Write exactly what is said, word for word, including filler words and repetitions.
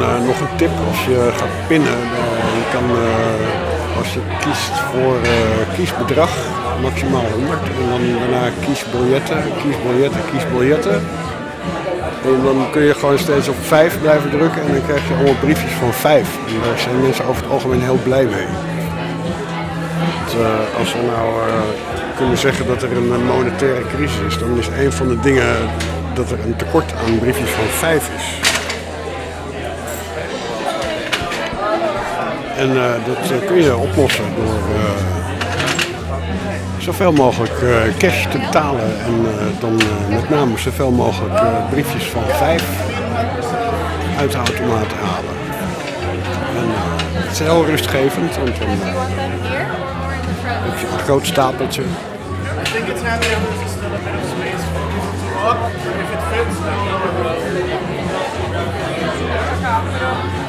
uh, nog een tip als je gaat pinnen. Uh, je kan, uh, als je kiest voor uh, kiesbedrag, maximaal honderd. En dan daarna kiesbiljetten, kiesbiljetten, kiesbiljetten. En dan kun je gewoon steeds op vijf blijven drukken en dan krijg je allemaal briefjes van vijf. En daar zijn mensen over het algemeen heel blij mee. Want, uh, als we nou uh, kunnen zeggen dat er een monetaire crisis is, dan is een van de dingen dat er een tekort aan briefjes van vijf is. En uh, dat uh, kun je oplossen door uh, zoveel mogelijk uh, cash te betalen en uh, dan uh, met name zoveel mogelijk uh, briefjes van vijf uit de automaat halen. En, uh, het is heel rustgevend, want dan uh, heb je een groot stapeltje. I think it's handy if there's still a bit of space for people to walk, but if it fits, then